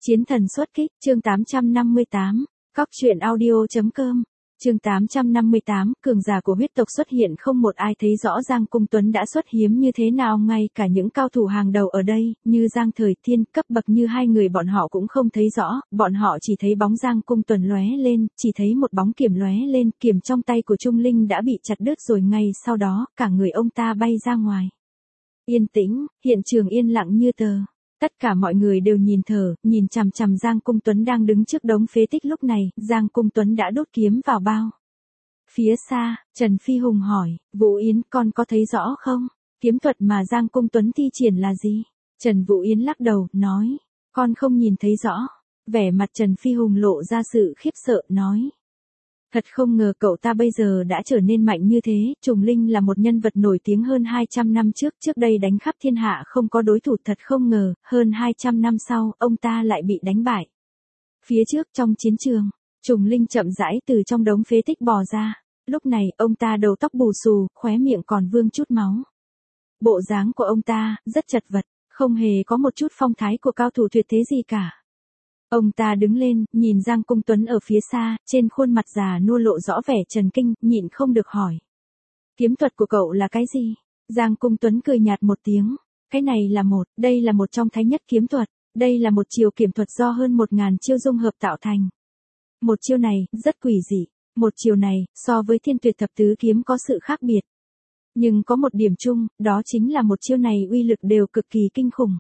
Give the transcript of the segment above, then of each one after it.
Chiến thần xuất kích, chương 858, Cóc truyện audio.com, chương 858, cường giả của huyết tộc xuất hiện không một ai thấy rõ Giang Cung Tuấn đã xuất hiếm như thế nào, ngay cả những cao thủ hàng đầu ở đây, như Giang Thời Thiên, cấp bậc như hai người bọn họ cũng không thấy rõ, bọn họ chỉ thấy bóng Giang Cung Tuấn lóe lên, chỉ thấy một bóng kiếm lóe lên, kiếm trong tay của Trung Linh đã bị chặt đứt rồi, ngay sau đó, cả người ông ta bay ra ngoài. Yên tĩnh, hiện trường yên lặng như tờ. Tất cả mọi người đều nhìn chằm chằm Giang Cung Tuấn đang đứng trước đống phế tích. Lúc này, Giang Cung Tuấn đã đốt kiếm vào bao. Phía xa, Trần Phi Hùng hỏi, Vũ Yến, con có thấy rõ không? Kiếm thuật mà Giang Cung Tuấn thi triển là gì? Trần Vũ Yến lắc đầu, nói, con không nhìn thấy rõ. Vẻ mặt Trần Phi Hùng lộ ra sự khiếp sợ, nói. Thật không ngờ cậu ta bây giờ đã trở nên mạnh như thế, Trùng Linh là một nhân vật nổi tiếng hơn 200 năm trước đây đánh khắp thiên hạ không có đối thủ, thật không ngờ, hơn 200 năm sau, ông ta lại bị đánh bại. Phía trước trong chiến trường, Trùng Linh chậm rãi từ trong đống phế tích bò ra, lúc này ông ta đầu tóc bù xù, khóe miệng còn vương chút máu. Bộ dáng của ông ta, rất chật vật, không hề có một chút phong thái của cao thủ tuyệt thế gì cả. Ông ta đứng lên, nhìn Giang Cung Tuấn ở phía xa, trên khuôn mặt già nua lộ rõ vẻ chần kinh, nhịn không được hỏi. Kiếm thuật của cậu là cái gì? Giang Cung Tuấn cười nhạt một tiếng. Cái này là đây là một trong thái nhất kiếm thuật, đây là một chiều kiếm thuật do hơn 1000 chiêu dung hợp tạo thành. Một chiêu này, rất quỷ dị, một chiều này, so với thiên tuyệt thập tứ kiếm có sự khác biệt. Nhưng có một điểm chung, đó chính là một chiêu này uy lực đều cực kỳ kinh khủng.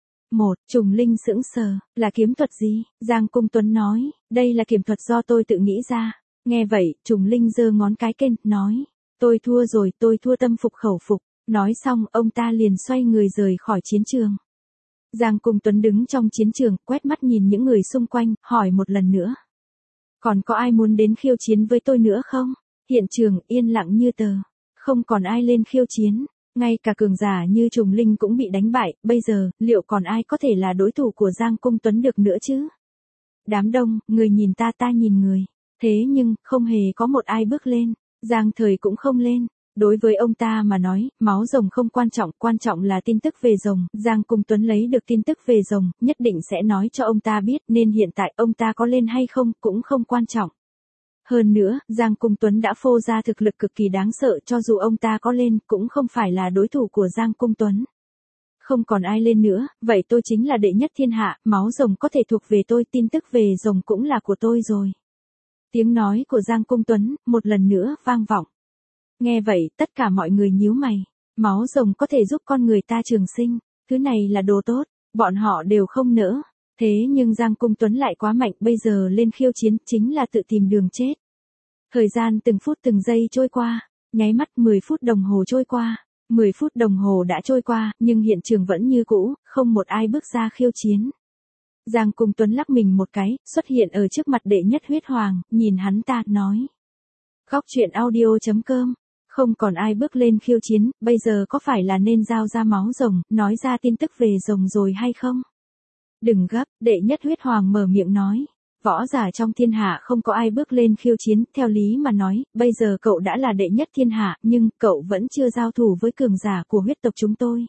Trùng Linh sững sờ, là kiếm thuật gì? Giang Cung Tuấn nói, đây là kiếm thuật do tôi tự nghĩ ra. Nghe vậy, Trùng Linh giơ ngón cái lên, nói, tôi thua rồi, tôi thua tâm phục khẩu phục. Nói xong, ông ta liền xoay người rời khỏi chiến trường. Giang Cung Tuấn đứng trong chiến trường, quét mắt nhìn những người xung quanh, hỏi một lần nữa. Còn có ai muốn đến khiêu chiến với tôi nữa không? Hiện trường, yên lặng như tờ. Không còn ai lên khiêu chiến. Ngay cả cường giả như Trùng Linh cũng bị đánh bại, bây giờ, liệu còn ai có thể là đối thủ của Giang Cung Tuấn được nữa chứ? Đám đông, người nhìn ta nhìn người. Thế nhưng, không hề có một ai bước lên. Giang Thời cũng không lên. Đối với ông ta mà nói, máu rồng không quan trọng là tin tức về rồng. Giang Cung Tuấn lấy được tin tức về rồng, nhất định sẽ nói cho ông ta biết, nên hiện tại ông ta có lên hay không, cũng không quan trọng. Hơn nữa, Giang Cung Tuấn đã phô ra thực lực cực kỳ đáng sợ, cho dù ông ta có lên, cũng không phải là đối thủ của Giang Cung Tuấn. Không còn ai lên nữa, vậy tôi chính là đệ nhất thiên hạ, máu rồng có thể thuộc về tôi, tin tức về rồng cũng là của tôi rồi. Tiếng nói của Giang Cung Tuấn, một lần nữa, vang vọng. Nghe vậy, tất cả mọi người nhíu mày. Máu rồng có thể giúp con người ta trường sinh, thứ này là đồ tốt, bọn họ đều không nỡ. Thế nhưng Giang Cung Tuấn lại quá mạnh, bây giờ lên khiêu chiến, chính là tự tìm đường chết. Thời gian từng phút từng giây trôi qua, nháy mắt 10 phút đồng hồ trôi qua, 10 phút đồng hồ đã trôi qua, nhưng hiện trường vẫn như cũ, không một ai bước ra khiêu chiến. Giang Cung Tuấn lắc mình một cái, xuất hiện ở trước mặt đệ nhất huyết hoàng, nhìn hắn ta, nói. Cóc truyện audio.com, không còn ai bước lên khiêu chiến, bây giờ có phải là nên giao ra máu rồng, nói ra tin tức về rồng rồi hay không? Đừng gấp, đệ nhất huyết hoàng mở miệng nói. Võ giả trong thiên hạ không có ai bước lên khiêu chiến, theo lý mà nói, bây giờ cậu đã là đệ nhất thiên hạ, nhưng cậu vẫn chưa giao thủ với cường giả của huyết tộc chúng tôi.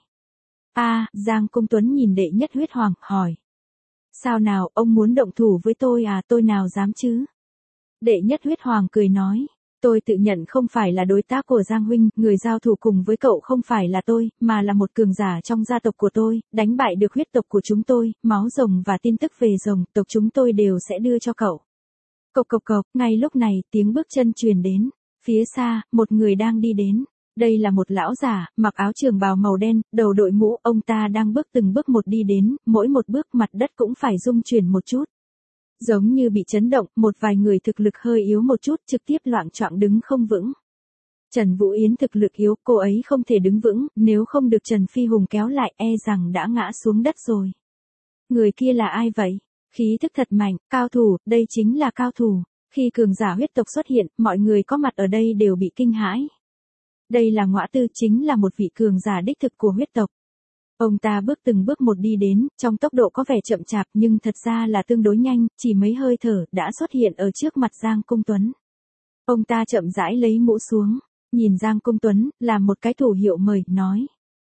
Giang Cung Tuấn nhìn đệ nhất huyết hoàng, hỏi. Sao nào, ông muốn động thủ với tôi à, tôi nào dám chứ? Đệ nhất huyết hoàng cười nói. Tôi tự nhận không phải là đối tác của Giang huynh, người giao thủ cùng với cậu không phải là tôi, mà là một cường giả trong gia tộc của tôi, đánh bại được huyết tộc của chúng tôi, máu rồng và tin tức về rồng, tộc chúng tôi đều sẽ đưa cho cậu. Cộc, ngay lúc này, tiếng bước chân truyền đến. Phía xa, một người đang đi đến. Đây là một lão giả, mặc áo trường bào màu đen, đầu đội mũ, ông ta đang bước từng bước một đi đến, mỗi một bước mặt đất cũng phải rung chuyển một chút. Giống như bị chấn động, một vài người thực lực hơi yếu một chút, trực tiếp loạng choạng đứng không vững. Trần Vũ Yến thực lực yếu, cô ấy không thể đứng vững, nếu không được Trần Phi Hùng kéo lại, e rằng đã ngã xuống đất rồi. Người kia là ai vậy? Khí thức thật mạnh, cao thủ, đây chính là cao thủ. Khi cường giả huyết tộc xuất hiện, mọi người có mặt ở đây đều bị kinh hãi. Đây là Ngõa Tư, chính là một vị cường giả đích thực của huyết tộc. Ông ta bước từng bước một đi đến, trong tốc độ có vẻ chậm chạp nhưng thật ra là tương đối nhanh, chỉ mấy hơi thở, đã xuất hiện ở trước mặt Giang Cung Tuấn. Ông ta chậm rãi lấy mũ xuống, nhìn Giang Cung Tuấn, làm một cái thủ hiệu mời, nói.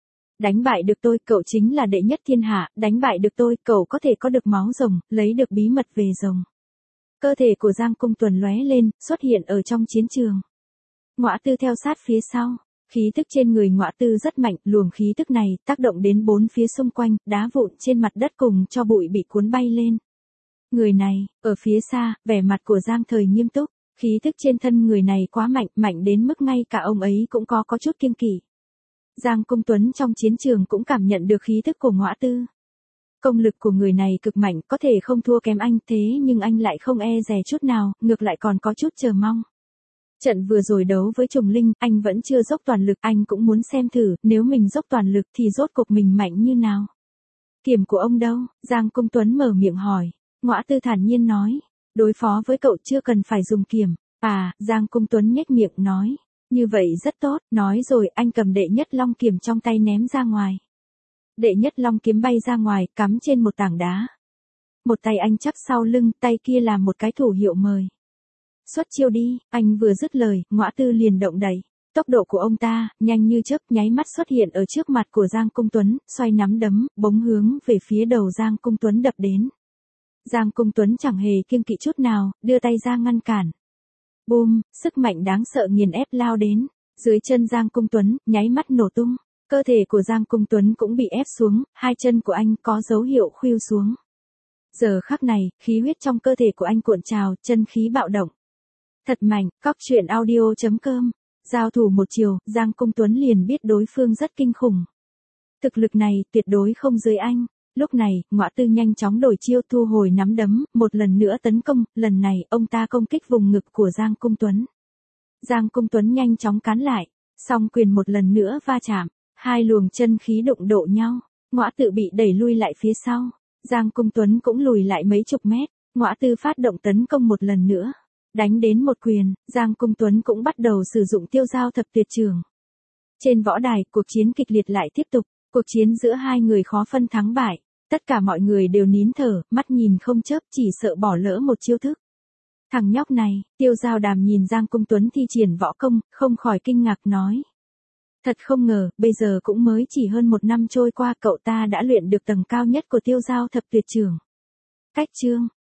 Đánh bại được tôi, cậu chính là đệ nhất thiên hạ, đánh bại được tôi, cậu có thể có được máu rồng, lấy được bí mật về rồng. Cơ thể của Giang Cung Tuấn lóe lên, xuất hiện ở trong chiến trường. Ngõa Tư theo sát phía sau. Khí tức trên người Ngõa Tư rất mạnh, luồng khí tức này tác động đến bốn phía xung quanh, đá vụn trên mặt đất cùng cho bụi bị cuốn bay lên. Người này, ở phía xa, vẻ mặt của Giang Thời nghiêm túc, khí tức trên thân người này quá mạnh, mạnh đến mức ngay cả ông ấy cũng có chút kiêng kỵ. Giang Cung Tuấn trong chiến trường cũng cảm nhận được khí tức của Ngõa Tư. Công lực của người này cực mạnh, có thể không thua kém anh, thế nhưng anh lại không e dè chút nào, ngược lại còn có chút chờ mong. Trận vừa rồi đấu với Trùng Linh, anh vẫn chưa dốc toàn lực, anh cũng muốn xem thử, nếu mình dốc toàn lực thì rốt cuộc mình mạnh như nào. Kiểm của ông đâu? Giang Cung Tuấn mở miệng hỏi. Ngõa Tư thản nhiên nói, đối phó với cậu chưa cần phải dùng kiểm. À, Giang Cung Tuấn nhếch miệng nói, như vậy rất tốt, nói rồi anh cầm đệ nhất long kiếm trong tay ném ra ngoài. Đệ nhất long kiếm bay ra ngoài, cắm trên một tảng đá. Một tay anh chắp sau lưng, tay kia làm một cái thủ hiệu mời. Xuất chiêu đi, anh vừa dứt lời, Ngõa Tư liền động đẩy. Tốc độ của ông ta, nhanh như chớp, nháy mắt xuất hiện ở trước mặt của Giang Cung Tuấn, xoay nắm đấm, bỗng hướng về phía đầu Giang Cung Tuấn đập đến. Giang Cung Tuấn chẳng hề kiêng kỵ chút nào, đưa tay ra ngăn cản. Bùm, sức mạnh đáng sợ nghiền ép lao đến. Dưới chân Giang Cung Tuấn, nháy mắt nổ tung. Cơ thể của Giang Cung Tuấn cũng bị ép xuống, hai chân của anh có dấu hiệu khuỵu xuống. Giờ khắc này, khí huyết trong cơ thể của anh cuộn trào, chân khí bạo động. Thật mạnh, coctruyện.audio.com. Giao thủ một chiều, Giang Cung Tuấn liền biết đối phương rất kinh khủng. Thực lực này, tuyệt đối không dưới anh. Lúc này, Ngõa Tư nhanh chóng đổi chiêu thu hồi nắm đấm, một lần nữa tấn công, lần này, ông ta công kích vùng ngực của Giang Cung Tuấn. Giang Cung Tuấn nhanh chóng cán lại, song quyền một lần nữa va chạm, hai luồng chân khí đụng độ nhau, Ngõa Tư bị đẩy lui lại phía sau, Giang Cung Tuấn cũng lùi lại mấy chục mét, Ngõa Tư phát động tấn công một lần nữa. Đánh đến một quyền, Giang Cung Tuấn cũng bắt đầu sử dụng tiêu giao thập tuyệt trường. Trên võ đài, cuộc chiến kịch liệt lại tiếp tục, cuộc chiến giữa hai người khó phân thắng bại. Tất cả mọi người đều nín thở, mắt nhìn không chớp, chỉ sợ bỏ lỡ một chiêu thức. Thằng nhóc này, Tiêu Giao Đàm nhìn Giang Cung Tuấn thi triển võ công, không khỏi kinh ngạc nói. Thật không ngờ, bây giờ cũng mới chỉ hơn một năm trôi qua cậu ta đã luyện được tầng cao nhất của tiêu giao thập tuyệt trường. Cách chương